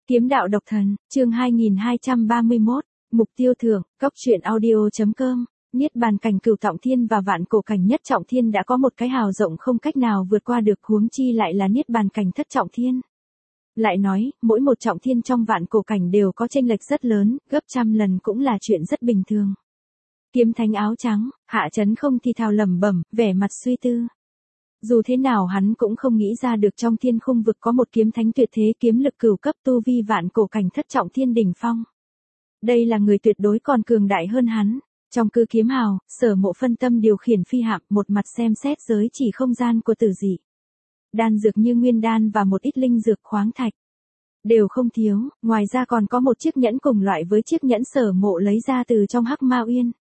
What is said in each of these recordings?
Kiếm đạo độc thần, chương 2231, mục tiêu thưởng, cốc truyện audio.com. Niết bàn cảnh cửu trọng thiên và vạn cổ cảnh nhất trọng thiên đã có một cái hào rộng không cách nào vượt qua được, huống chi lại là niết bàn cảnh thất trọng thiên. Lại nói, mỗi một trọng thiên trong vạn cổ cảnh đều có chênh lệch rất lớn, gấp trăm lần cũng là chuyện rất bình thường. Kiếm thánh áo trắng, Hạ Chấn Không thì thào lẩm bẩm, vẻ mặt suy tư. Dù thế nào hắn cũng không nghĩ ra được trong thiên khung vực có một kiếm thánh tuyệt thế, kiếm lực cửu cấp, tu vi vạn cổ cảnh thất trọng thiên đỉnh phong. Đây là người tuyệt đối còn cường đại hơn hắn. Trong cư kiếm hào, Sở Mộ phân tâm điều khiển phi hạm, một mặt xem xét giới chỉ không gian của Tử Dị. Đan dược như nguyên đan và một ít linh dược khoáng thạch đều không thiếu, ngoài ra còn có một chiếc nhẫn cùng loại với chiếc nhẫn Sở Mộ lấy ra từ trong Hắc Ma Uyên.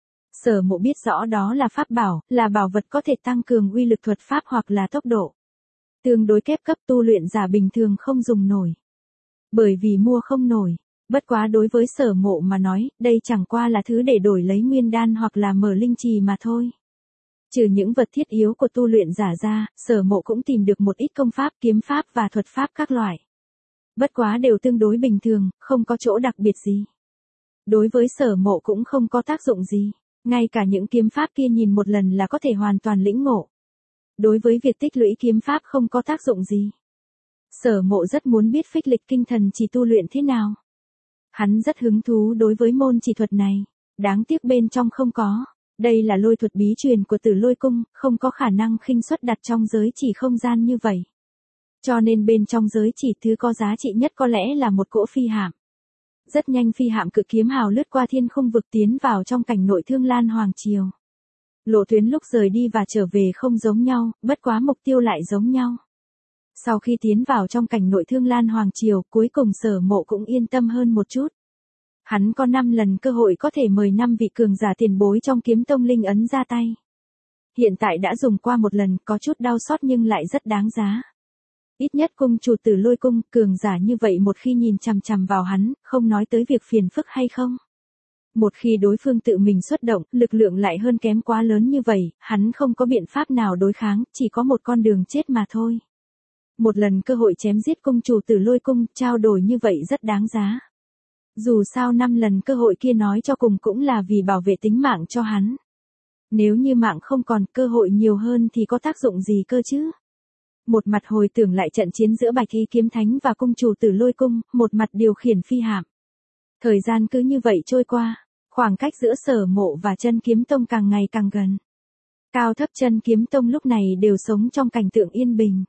Sở Mộ biết rõ đó là pháp bảo, là bảo vật có thể tăng cường uy lực thuật pháp hoặc là tốc độ. Tương đối kép cấp, tu luyện giả bình thường không dùng nổi. Bởi vì mua không nổi. Bất quá đối với Sở Mộ mà nói, đây chẳng qua là thứ để đổi lấy nguyên đan hoặc là mở linh trì mà thôi. Trừ những vật thiết yếu của tu luyện giả ra, Sở Mộ cũng tìm được một ít công pháp, kiếm pháp và thuật pháp các loại. Bất quá đều tương đối bình thường, không có chỗ đặc biệt gì. Đối với Sở Mộ cũng không có tác dụng gì. Ngay cả những kiếm pháp kia nhìn một lần là có thể hoàn toàn lĩnh ngộ. Đối với việc tích lũy kiếm pháp không có tác dụng gì. Sở Mộ rất muốn biết phích lịch kinh thần chỉ tu luyện thế nào. Hắn rất hứng thú đối với môn chỉ thuật này. Đáng tiếc bên trong không có. Đây là lôi thuật bí truyền của Tử Lôi Cung, không có khả năng khinh suất đặt trong giới chỉ không gian như vậy. Cho nên bên trong giới chỉ thứ có giá trị nhất có lẽ là một cỗ phi hạm. Rất nhanh phi hạm cự kiếm hào lướt qua thiên khung vực tiến vào trong cảnh nội Thương Lan Hoàng Triều. Lộ tuyến lúc rời đi và trở về không giống nhau, bất quá mục tiêu lại giống nhau. Sau khi tiến vào trong cảnh nội Thương Lan Hoàng Triều, cuối cùng Sở Mộ cũng yên tâm hơn một chút. Hắn có 5 lần cơ hội có thể mời 5 vị cường giả tiền bối trong kiếm tông linh ấn ra tay. Hiện tại đã dùng qua một lần, có chút đau xót nhưng lại rất đáng giá. Ít nhất cung chủ Tử Lôi Cung, cường giả như vậy một khi nhìn chằm chằm vào hắn, không nói tới việc phiền phức hay không. Một khi đối phương tự mình xuất động, lực lượng lại hơn kém quá lớn như vậy, hắn không có biện pháp nào đối kháng, chỉ có một con đường chết mà thôi. Một lần cơ hội chém giết cung chủ Tử Lôi Cung, trao đổi như vậy rất đáng giá. Dù sao 5 lần cơ hội kia nói cho cùng cũng là vì bảo vệ tính mạng cho hắn. Nếu như mạng không còn, cơ hội nhiều hơn thì có tác dụng gì cơ chứ? Một mặt hồi tưởng lại trận chiến giữa Bạch Y kiếm thánh và cung chủ Tử Lôi Cung, một mặt điều khiển phi hạm. Thời gian cứ như vậy trôi qua, khoảng cách giữa Sở Mộ và Chân Kiếm Tông càng ngày càng gần. Cao thấp Chân Kiếm Tông lúc này đều sống trong cảnh tượng yên bình.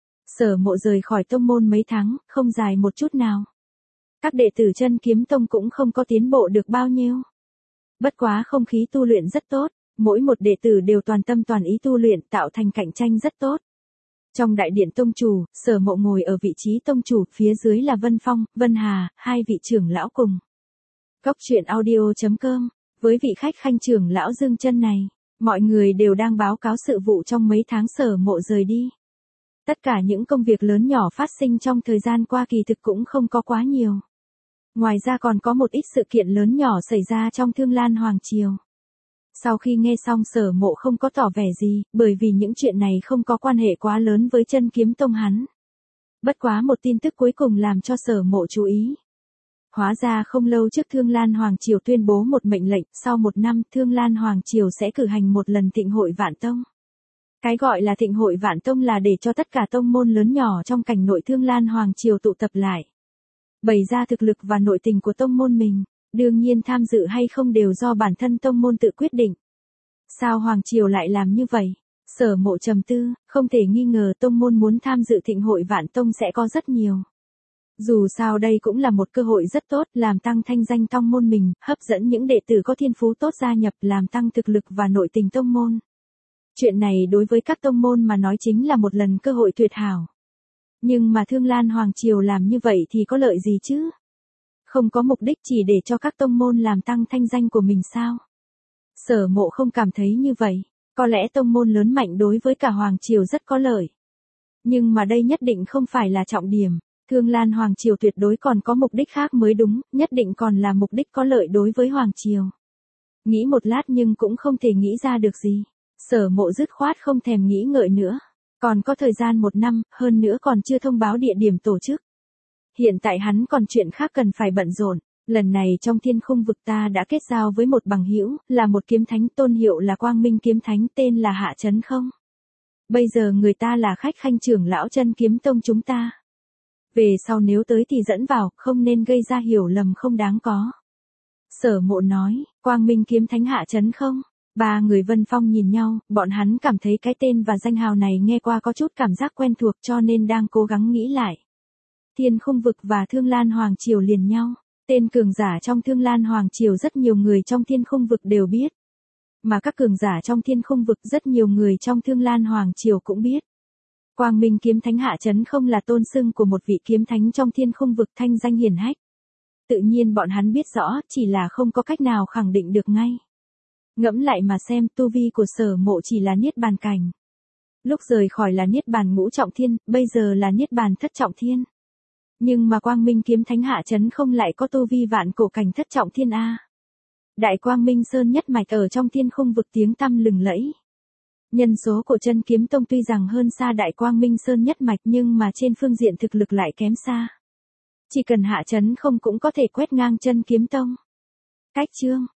Sở Mộ rời khỏi tông môn mấy tháng, không dài một chút nào. Các đệ tử Chân Kiếm Tông cũng không có tiến bộ được bao nhiêu. Bất quá không khí tu luyện rất tốt, mỗi một đệ tử đều toàn tâm toàn ý tu luyện, tạo thành cạnh tranh rất tốt. Trong đại điện tông chủ, Sở Mộ ngồi ở vị trí tông chủ, phía dưới là Vân Phong, Vân Hà, hai vị trưởng lão cùng. Cốc truyện audio.com, với vị khách khanh trưởng lão Dương Chân này, mọi người đều đang báo cáo sự vụ trong mấy tháng Sở Mộ rời đi. Tất cả những công việc lớn nhỏ phát sinh trong thời gian qua kỳ thực cũng không có quá nhiều. Ngoài ra còn có một ít sự kiện lớn nhỏ xảy ra trong Thương Lan Hoàng Triều. Sau khi nghe xong Sở Mộ không có tỏ vẻ gì, bởi vì những chuyện này không có quan hệ quá lớn với Chân Kiếm Tông hắn. Bất quá một tin tức cuối cùng làm cho Sở Mộ chú ý. Hóa ra không lâu trước Thương Lan Hoàng Triều tuyên bố một mệnh lệnh, sau 1 năm Thương Lan Hoàng Triều sẽ cử hành một lần thịnh hội Vạn Tông. Cái gọi là thịnh hội Vạn Tông là để cho tất cả tông môn lớn nhỏ trong cảnh nội Thương Lan Hoàng Triều tụ tập lại. Bày ra thực lực và nội tình của tông môn mình. Đương nhiên tham dự hay không đều do bản thân tông môn tự quyết định. Sao Hoàng Triều lại làm như vậy? Sở Mộ trầm tư, không thể nghi ngờ tông môn muốn tham dự thịnh hội Vạn Tông sẽ có rất nhiều. Dù sao đây cũng là một cơ hội rất tốt, làm tăng thanh danh tông môn mình, hấp dẫn những đệ tử có thiên phú tốt gia nhập, làm tăng thực lực và nội tình tông môn. Chuyện này đối với các tông môn mà nói chính là một lần cơ hội tuyệt hảo. Nhưng mà Thương Lan Hoàng Triều làm như vậy thì có lợi gì chứ? Không có mục đích chỉ để cho các tông môn làm tăng thanh danh của mình sao? Sở Mộ không cảm thấy như vậy. Có lẽ tông môn lớn mạnh đối với cả Hoàng Triều rất có lợi. Nhưng mà đây nhất định không phải là trọng điểm. Thương Lan Hoàng Triều tuyệt đối còn có mục đích khác mới đúng, nhất định còn là mục đích có lợi đối với Hoàng Triều. Nghĩ một lát nhưng cũng không thể nghĩ ra được gì. Sở Mộ dứt khoát không thèm nghĩ ngợi nữa. Còn có thời gian 1 năm, hơn nữa còn chưa thông báo địa điểm tổ chức. Hiện tại hắn còn chuyện khác cần phải bận rộn. Lần này trong thiên khung vực ta đã kết giao với một bằng hữu, là một kiếm thánh, tôn hiệu là Quang Minh kiếm thánh, tên là Hạ Chấn Không. Bây giờ người ta là khách khanh trưởng lão Chân Kiếm Tông chúng ta. Về sau nếu tới thì dẫn vào, không nên gây ra hiểu lầm không đáng có. Sở Mộ nói, Quang Minh kiếm thánh Hạ Chấn Không. Ba người Vân Phong nhìn nhau, bọn hắn cảm thấy cái tên và danh hào này nghe qua có chút cảm giác quen thuộc cho nên đang cố gắng nghĩ lại. Thiên khung vực và Thương Lan Hoàng Triều liền nhau. Tên cường giả trong Thương Lan Hoàng Triều rất nhiều người trong thiên khung vực đều biết. Mà các cường giả trong thiên khung vực rất nhiều người trong Thương Lan Hoàng Triều cũng biết. Quang Minh kiếm thánh Hạ Chấn Không là tôn xưng của một vị kiếm thánh trong thiên khung vực, thanh danh hiển hách. Tự nhiên bọn hắn biết rõ, chỉ là không có cách nào khẳng định được ngay. Ngẫm lại mà xem, tu vi của Sở Mộ chỉ là niết bàn cảnh. Lúc rời khỏi là niết bàn ngũ trọng thiên, bây giờ là niết bàn thất trọng thiên. Nhưng mà Quang Minh kiếm thánh Hạ Chấn Không lại có tu vi vạn cổ cảnh thất trọng thiên a. Đại Quang Minh Sơn nhất mạch ở trong thiên khung vực tiếng tăm lừng lẫy. Nhân số của Chân Kiếm Tông tuy rằng hơn xa Đại Quang Minh Sơn nhất mạch nhưng mà trên phương diện thực lực lại kém xa. Chỉ cần Hạ Chấn Không cũng có thể quét ngang Chân Kiếm Tông. Cách chương